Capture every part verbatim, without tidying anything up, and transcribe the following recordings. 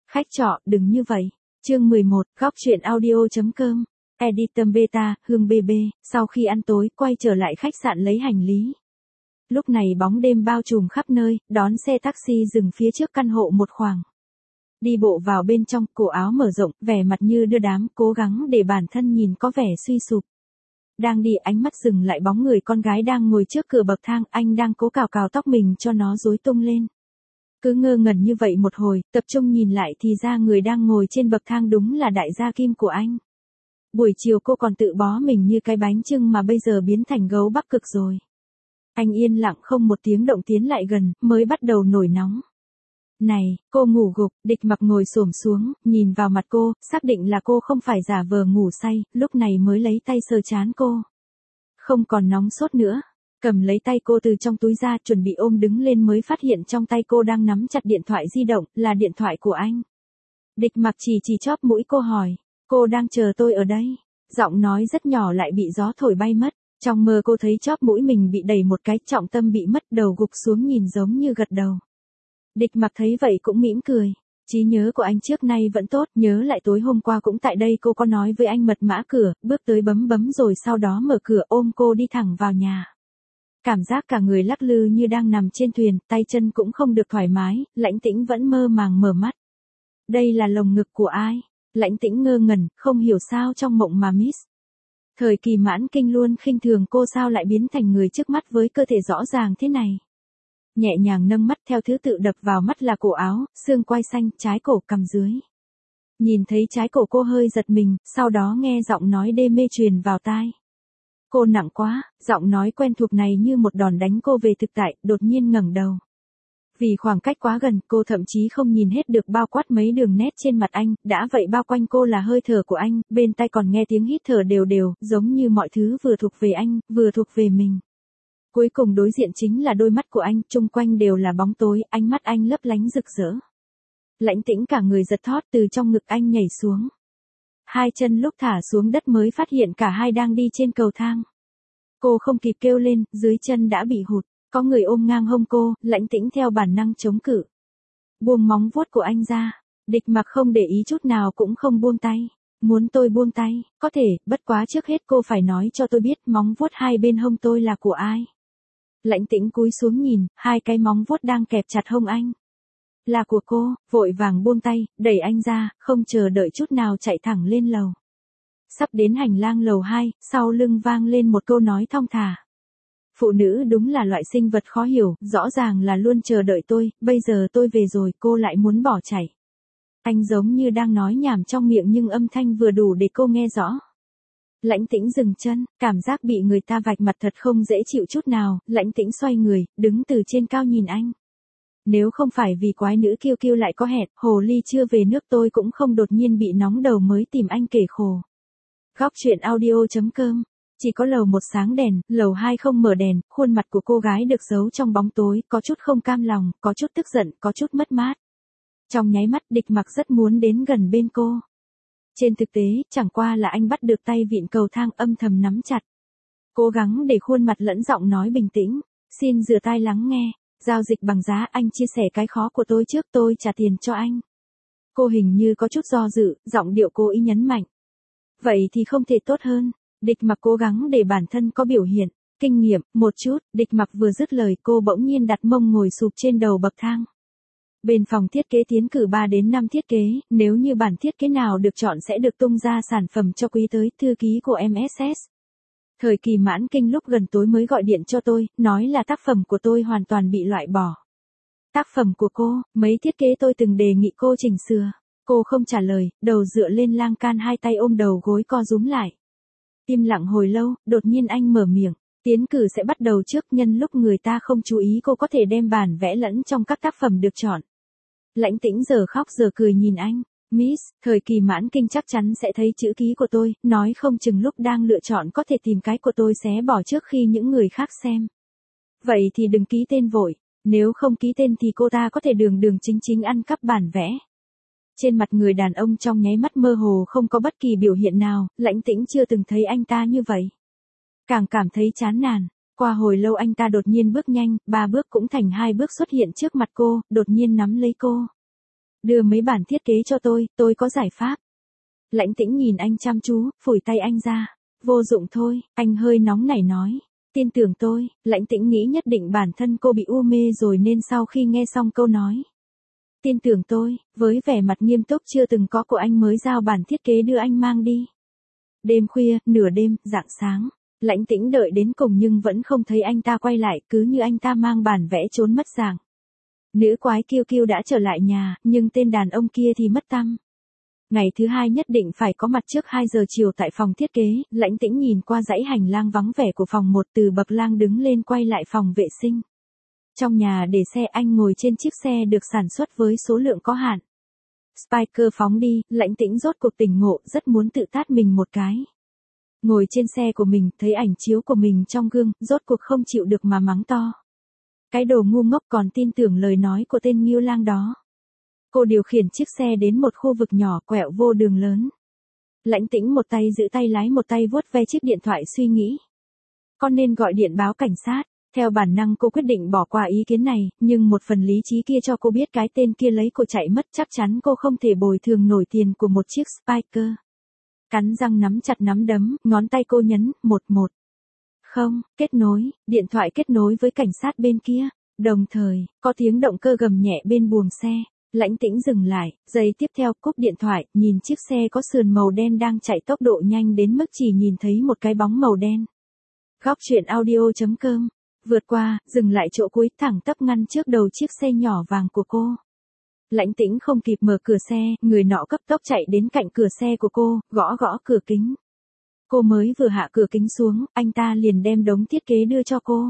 Khách trọ, đừng như vậy. Chương mười một, góc truyện audio.com. Editor Beta, Hương bê bê, sau khi ăn tối, quay trở lại khách sạn lấy hành lý. Lúc này bóng đêm bao trùm khắp nơi, đón xe taxi dừng phía trước căn hộ một khoảng. Đi bộ vào bên trong, cổ áo mở rộng, vẻ mặt như đưa đám, cố gắng để bản thân nhìn có vẻ suy sụp. Đang đi, ánh mắt dừng lại bóng người con gái đang ngồi trước cửa bậc thang, anh đang cố cào cào tóc mình cho nó rối tung lên. Cứ ngơ ngẩn như vậy một hồi, tập trung nhìn lại thì ra người đang ngồi trên bậc thang đúng là đại gia Kim của anh. Buổi chiều cô còn tự bó mình như cái bánh chưng mà bây giờ biến thành gấu Bắc Cực rồi. Anh yên lặng không một tiếng động tiến lại gần, mới bắt đầu nổi nóng. Này, cô ngủ gục, Địch Mặc ngồi xổm xuống, nhìn vào mặt cô, xác định là cô không phải giả vờ ngủ say, lúc này mới lấy tay sờ trán cô. Không còn nóng sốt nữa. Cầm lấy tay cô từ trong túi ra, chuẩn bị ôm đứng lên mới phát hiện trong tay cô đang nắm chặt điện thoại di động, là điện thoại của anh. Địch Mặc chỉ chỉ chóp mũi cô hỏi, cô đang chờ tôi ở đây. Giọng nói rất nhỏ lại bị gió thổi bay mất. Trong mơ cô thấy chóp mũi mình bị đẩy một cái, trọng tâm bị mất, đầu gục xuống nhìn giống như gật đầu. Địch Mặc thấy vậy cũng mỉm cười. Trí nhớ của anh trước nay vẫn tốt, nhớ lại tối hôm qua cũng tại đây cô có nói với anh mật mã cửa, bước tới bấm bấm rồi sau đó mở cửa ôm cô đi thẳng vào nhà. Cảm giác cả người lắc lư như đang nằm trên thuyền, tay chân cũng không được thoải mái, Lãnh Tĩnh vẫn mơ màng mở mắt. Đây là lồng ngực của ai? Lãnh Tĩnh ngơ ngẩn, không hiểu sao trong mộng mà miss. Thời kỳ mãn kinh luôn khinh thường cô sao lại biến thành người trước mắt với cơ thể rõ ràng thế này. Nhẹ nhàng nâng mắt theo thứ tự đập vào mắt là cổ áo, xương quai xanh, trái cổ cằm dưới. Nhìn thấy trái cổ cô hơi giật mình, sau đó nghe giọng nói đê mê truyền vào tai. Cô nặng quá, giọng nói quen thuộc này như một đòn đánh cô về thực tại, đột nhiên ngẩng đầu. Vì khoảng cách quá gần, cô thậm chí không nhìn hết được bao quát mấy đường nét trên mặt anh, đã vậy bao quanh cô là hơi thở của anh, bên tai còn nghe tiếng hít thở đều đều, giống như mọi thứ vừa thuộc về anh, vừa thuộc về mình. Cuối cùng đối diện chính là đôi mắt của anh, chung quanh đều là bóng tối, ánh mắt anh lấp lánh rực rỡ. Lãnh Tĩnh cả người giật thót từ trong ngực anh nhảy xuống. Hai chân lúc thả xuống đất mới phát hiện cả hai đang đi trên cầu thang. Cô không kịp kêu lên, dưới chân đã bị hụt, có người ôm ngang hông cô, Lãnh Tĩnh theo bản năng chống cự. Buông móng vuốt của anh ra, Địch Mặc không để ý chút nào cũng không buông tay. Muốn tôi buông tay, có thể, bất quá trước hết cô phải nói cho tôi biết móng vuốt hai bên hông tôi là của ai. Lãnh Tĩnh cúi xuống nhìn, hai cái móng vuốt đang kẹp chặt hông anh. Là của cô, vội vàng buông tay, đẩy anh ra, không chờ đợi chút nào chạy thẳng lên lầu. Sắp đến hành lang lầu hai, sau lưng vang lên một câu nói thong thả. Phụ nữ đúng là loại sinh vật khó hiểu, rõ ràng là luôn chờ đợi tôi, bây giờ tôi về rồi cô lại muốn bỏ chạy. Anh giống như đang nói nhảm trong miệng nhưng âm thanh vừa đủ để cô nghe rõ. Lãnh Tĩnh dừng chân, cảm giác bị người ta vạch mặt thật không dễ chịu chút nào, Lãnh Tĩnh xoay người, đứng từ trên cao nhìn anh. Nếu không phải vì quái nữ kiêu kiêu lại có hẹn, hồ ly chưa về nước tôi cũng không đột nhiên bị nóng đầu mới tìm anh kể khổ. Góc truyện audio.com. Chỉ có lầu một sáng đèn, lầu hai không mở đèn, khuôn mặt của cô gái được giấu trong bóng tối, có chút không cam lòng, có chút tức giận, có chút mất mát. Trong nháy mắt Địch Mặc rất muốn đến gần bên cô. Trên thực tế, chẳng qua là anh bắt được tay vịn cầu thang âm thầm nắm chặt. Cố gắng để khuôn mặt lẫn giọng nói bình tĩnh. Xin rửa tai lắng nghe. Giao dịch bằng giá, anh chia sẻ cái khó của tôi trước, tôi trả tiền cho anh. Cô hình như có chút do dự, giọng điệu cố ý nhấn mạnh. Vậy thì không thể tốt hơn. Địch Mặc cố gắng để bản thân có biểu hiện, kinh nghiệm, một chút, Địch Mặc vừa dứt lời cô bỗng nhiên đặt mông ngồi sụp trên đầu bậc thang. Bên phòng thiết kế tiến cử ba đến năm thiết kế, nếu như bản thiết kế nào được chọn sẽ được tung ra sản phẩm cho quý tới, thư ký của em ét ét. Thời kỳ mãn kinh lúc gần tối mới gọi điện cho tôi, nói là tác phẩm của tôi hoàn toàn bị loại bỏ. Tác phẩm của cô, mấy thiết kế tôi từng đề nghị cô chỉnh sửa. Cô không trả lời, đầu dựa lên lan can hai tay ôm đầu gối co rúm lại. Im lặng hồi lâu, đột nhiên anh mở miệng. Tiến cử sẽ bắt đầu trước, nhân lúc người ta không chú ý cô có thể đem bản vẽ lẫn trong các tác phẩm được chọn. Lãnh Tĩnh giờ khóc giờ cười nhìn anh. Miss, thời kỳ mãn kinh chắc chắn sẽ thấy chữ ký của tôi, nói không chừng lúc đang lựa chọn có thể tìm cái của tôi xé bỏ trước khi những người khác xem. Vậy thì đừng ký tên vội, nếu không ký tên thì cô ta có thể đường đường chính chính ăn cắp bản vẽ. Trên mặt người đàn ông trong nháy mắt mơ hồ không có bất kỳ biểu hiện nào, Lãnh Tĩnh chưa từng thấy anh ta như vậy. Càng cảm thấy chán nản, qua hồi lâu anh ta đột nhiên bước nhanh, ba bước cũng thành hai bước xuất hiện trước mặt cô, đột nhiên nắm lấy cô. Đưa mấy bản thiết kế cho tôi, tôi có giải pháp. Lãnh Tĩnh nhìn anh chăm chú, phủi tay anh ra. Vô dụng thôi, anh hơi nóng nảy nói. Tin tưởng tôi, Lãnh Tĩnh nghĩ nhất định bản thân cô bị u mê rồi nên sau khi nghe xong câu nói. Tin tưởng tôi, với vẻ mặt nghiêm túc chưa từng có của anh mới giao bản thiết kế đưa anh mang đi. Đêm khuya, nửa đêm, rạng sáng. Lãnh Tĩnh đợi đến cùng nhưng vẫn không thấy anh ta quay lại, cứ như anh ta mang bản vẽ trốn mất dạng. Nữ quái kiêu kiêu đã trở lại nhà, nhưng tên đàn ông kia thì mất tăm. Ngày thứ hai nhất định phải có mặt trước hai giờ chiều tại phòng thiết kế, Lãnh Tĩnh nhìn qua dãy hành lang vắng vẻ của phòng một từ bậc lang đứng lên quay lại phòng vệ sinh. Trong nhà để xe anh ngồi trên chiếc xe được sản xuất với số lượng có hạn. Spiker phóng đi, Lãnh Tĩnh rốt cuộc tỉnh ngộ, rất muốn tự tát mình một cái. Ngồi trên xe của mình, thấy ảnh chiếu của mình trong gương, rốt cuộc không chịu được mà mắng to. Cái đồ ngu ngốc còn tin tưởng lời nói của tên Nghiêu Lang đó. Cô điều khiển chiếc xe đến một khu vực nhỏ quẹo vô đường lớn. Lãnh Tĩnh một tay giữ tay lái một tay vuốt ve chiếc điện thoại suy nghĩ. Con nên gọi điện báo cảnh sát. Theo bản năng cô quyết định bỏ qua ý kiến này, nhưng một phần lý trí kia cho cô biết cái tên kia lấy cô chạy mất chắc chắn cô không thể bồi thường nổi tiền của một chiếc Spiker. Cắn răng nắm chặt nắm đấm, ngón tay cô nhấn, một một. Không, kết nối, điện thoại kết nối với cảnh sát bên kia. Đồng thời, có tiếng động cơ gầm nhẹ bên buồng xe. Lãnh Tĩnh dừng lại, giây tiếp theo cúp điện thoại, nhìn chiếc xe có sườn màu đen đang chạy tốc độ nhanh đến mức chỉ nhìn thấy một cái bóng màu đen. Góc truyện audio chấm com. Vượt qua, dừng lại chỗ cuối thẳng tắp ngăn trước đầu chiếc xe nhỏ vàng của cô. Lãnh Tĩnh không kịp mở cửa xe, người nọ cấp tốc chạy đến cạnh cửa xe của cô, gõ gõ cửa kính. Cô mới vừa hạ cửa kính xuống, anh ta liền đem đống thiết kế đưa cho cô.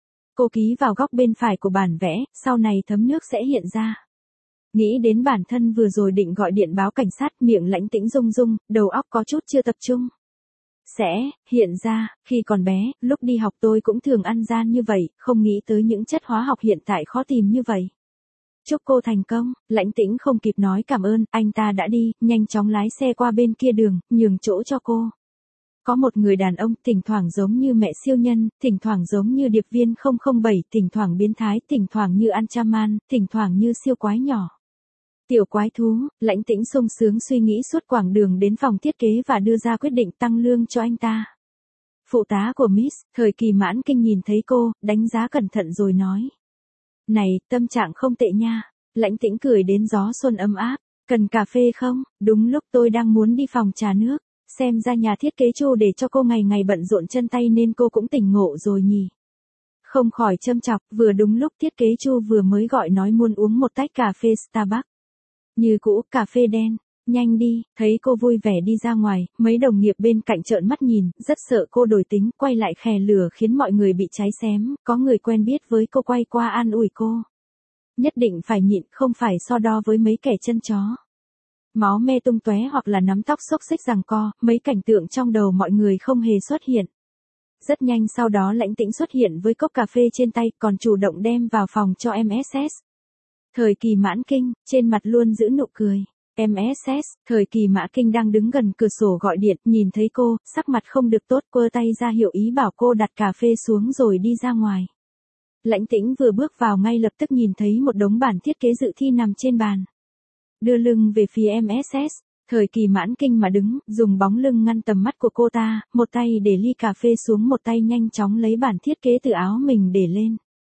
Cô ký vào góc bên phải của bản vẽ, sau này thấm nước sẽ hiện ra. Nghĩ đến bản thân vừa rồi định gọi điện báo cảnh sát, miệng Lãnh Tĩnh rung rung, đầu óc có chút chưa tập trung. Sẽ, hiện ra, khi còn bé, lúc đi học tôi cũng thường ăn gian như vậy, không nghĩ tới những chất hóa học hiện tại khó tìm như vậy. Chúc cô thành công, Lãnh Tĩnh không kịp nói cảm ơn, anh ta đã đi, nhanh chóng lái xe qua bên kia đường, nhường chỗ cho cô. Có một người đàn ông, thỉnh thoảng giống như mẹ siêu nhân, thỉnh thoảng giống như điệp viên không không bảy, thỉnh thoảng biến thái, thỉnh thoảng như Anchaman, thỉnh thoảng như siêu quái nhỏ. Tiểu quái thú, Lãnh Tĩnh sung sướng suy nghĩ suốt quãng đường đến phòng thiết kế và đưa ra quyết định tăng lương cho anh ta. Phụ tá của Miss, thời kỳ mãn kinh nhìn thấy cô, đánh giá cẩn thận rồi nói. Này, tâm trạng không tệ nha. Lãnh Tĩnh cười đến gió xuân ấm áp. Cần cà phê không? Đúng lúc tôi đang muốn đi phòng trà nước. Xem ra nhà thiết kế Chu để cho cô ngày ngày bận rộn chân tay nên cô cũng tỉnh ngộ rồi nhỉ. Không khỏi châm chọc, vừa đúng lúc thiết kế Chu vừa mới gọi nói muốn uống một tách cà phê Starbucks. Như cũ, cà phê đen. Nhanh đi, thấy cô vui vẻ đi ra ngoài, mấy đồng nghiệp bên cạnh trợn mắt nhìn, rất sợ cô đổi tính, quay lại khè lửa khiến mọi người bị cháy xém, có người quen biết với cô quay qua an ủi cô. Nhất định phải nhịn, không phải so đo với mấy kẻ chân chó. Máu me tung tóe hoặc là nắm tóc xốc xích giằng co, mấy cảnh tượng trong đầu mọi người không hề xuất hiện. Rất nhanh sau đó Lãnh Tĩnh xuất hiện với cốc cà phê trên tay, còn chủ động đem vào phòng cho em ét ét. Thời kỳ mãn kinh, trên mặt luôn giữ nụ cười. em ét ét, thời kỳ mã kinh đang đứng gần cửa sổ gọi điện, nhìn thấy cô, sắc mặt không được tốt, quơ tay ra hiệu ý bảo cô đặt cà phê xuống rồi đi ra ngoài. Lãnh Tĩnh vừa bước vào ngay lập tức nhìn thấy một đống bản thiết kế dự thi nằm trên bàn. Đưa lưng về phía em ét ét, thời kỳ mãn kinh mà đứng, dùng bóng lưng ngăn tầm mắt của cô ta, một tay để ly cà phê xuống một tay nhanh chóng lấy bản thiết kế từ áo mình để lên.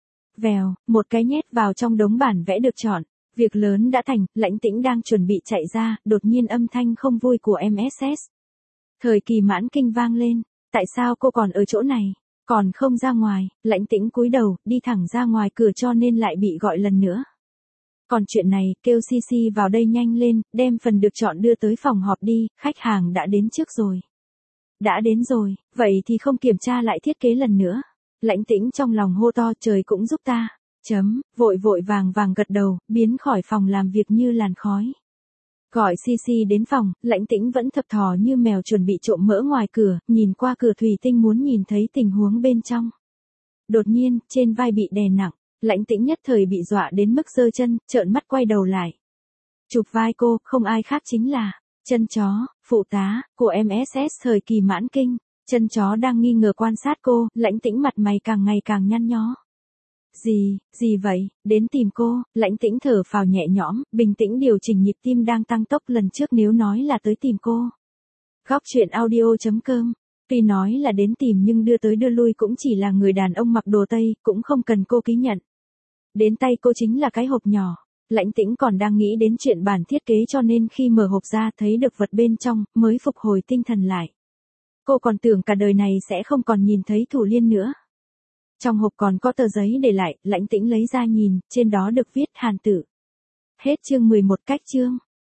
Vèo, một cái nhét vào trong đống bản vẽ được chọn. Việc lớn đã thành, Lãnh Tĩnh đang chuẩn bị chạy ra, đột nhiên âm thanh không vui của em ét ét. Thời kỳ mãn kinh vang lên, tại sao cô còn ở chỗ này, còn không ra ngoài? Lãnh Tĩnh cúi đầu, đi thẳng ra ngoài cửa cho nên lại bị gọi lần nữa. Còn chuyện này, kêu xê xê vào đây nhanh lên, đem phần được chọn đưa tới phòng họp đi, khách hàng đã đến trước rồi. Đã đến rồi, vậy thì không kiểm tra lại thiết kế lần nữa. Lãnh Tĩnh trong lòng hô to, trời cũng giúp ta. Chấm, vội vội vàng vàng gật đầu, biến khỏi phòng làm việc như làn khói. Gọi xê xê đến phòng, Lãnh Tĩnh vẫn thập thò như mèo chuẩn bị trộm mỡ ngoài cửa, nhìn qua cửa thủy tinh muốn nhìn thấy tình huống bên trong. Đột nhiên, trên vai bị đè nặng, Lãnh Tĩnh nhất thời bị dọa đến mức giơ chân, trợn mắt quay đầu lại. Chụp vai cô, không ai khác chính là Chân Chó, phụ tá của em ét ét thời kỳ mãn kinh. Chân Chó đang nghi ngờ quan sát cô, Lãnh Tĩnh mặt mày càng ngày càng nhăn nhó. Gì, gì vậy, đến tìm cô, Lãnh Tĩnh thở phào nhẹ nhõm, bình tĩnh điều chỉnh nhịp tim đang tăng tốc lần trước nếu nói là tới tìm cô. Góc chuyện audio.com, tuy nói là đến tìm nhưng đưa tới đưa lui cũng chỉ là người đàn ông mặc đồ Tây, cũng không cần cô ký nhận. Đến tay cô chính là cái hộp nhỏ. Lãnh Tĩnh còn đang nghĩ đến chuyện bản thiết kế cho nên khi mở hộp ra thấy được vật bên trong, mới phục hồi tinh thần lại. Cô còn tưởng cả đời này sẽ không còn nhìn thấy Thủ Liên nữa. Trong hộp còn có tờ giấy để lại, Lãnh Tĩnh lấy ra nhìn, trên đó được viết Hàn Tử. Hết chương mười một cách chương.